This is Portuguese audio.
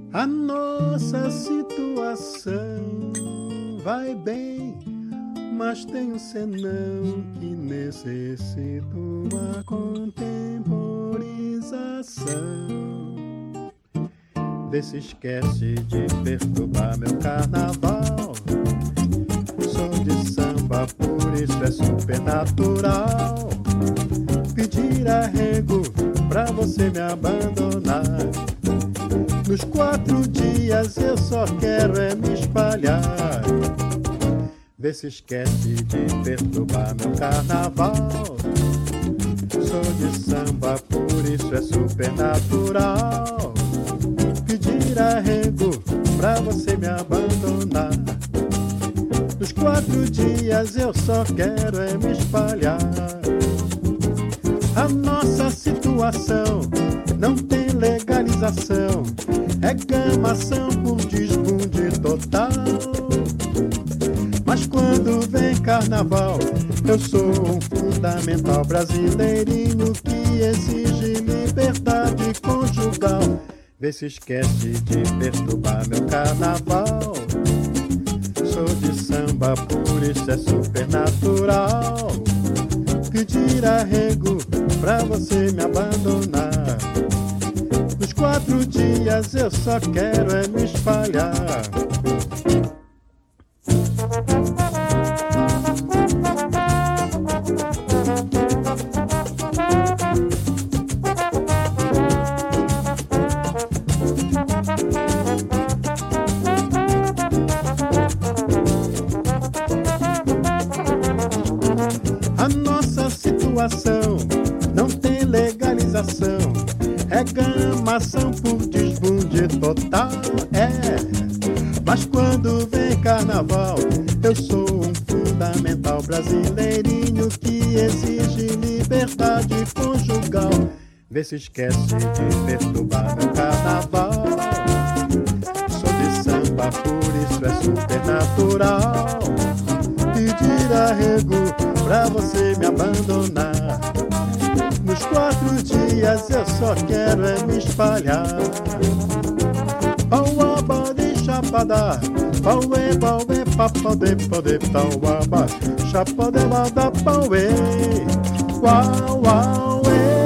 A nossa situação vai bem, mas tem um senão que necessita uma contemporização. Vê se esquece de perturbar meu carnaval. Sou de samba, por isso é supernatural pedir arrego pra você me abandonar. Nos 4 dias eu só quero é me espalhar. Vê se esquece de perturbar meu carnaval. Sou de samba, por isso é supernatural pedir arrego pra você me abandonar. Nos 4 dias eu só quero é me espalhar. A nossa situação não tem legalização, é gamação por desbunde total. Mas quando vem carnaval, eu sou um fundamental brasileirinho que exige liberdade conjugal. Vê se esquece de perturbar meu carnaval. Sou de samba, por isso é supernatural pedir arrego pra você me abandonar. Nos 4 dias eu só quero é me espalhar. A nossa situação não tem legalização, é gamação por desbunde total, é. Mas quando vem carnaval, eu sou um fundamental brasileirinho que exige liberdade conjugal. Vê se esquece de perturbar meu carnaval. Sou de samba, por isso é supernatural pedir arrego pra você me abandonar. Nos 4 dias eu só quero é me espalhar. Pauaba de chapada, pauê, pauê, papode, pode, pauaba, chapada, da pauê, uau, uau,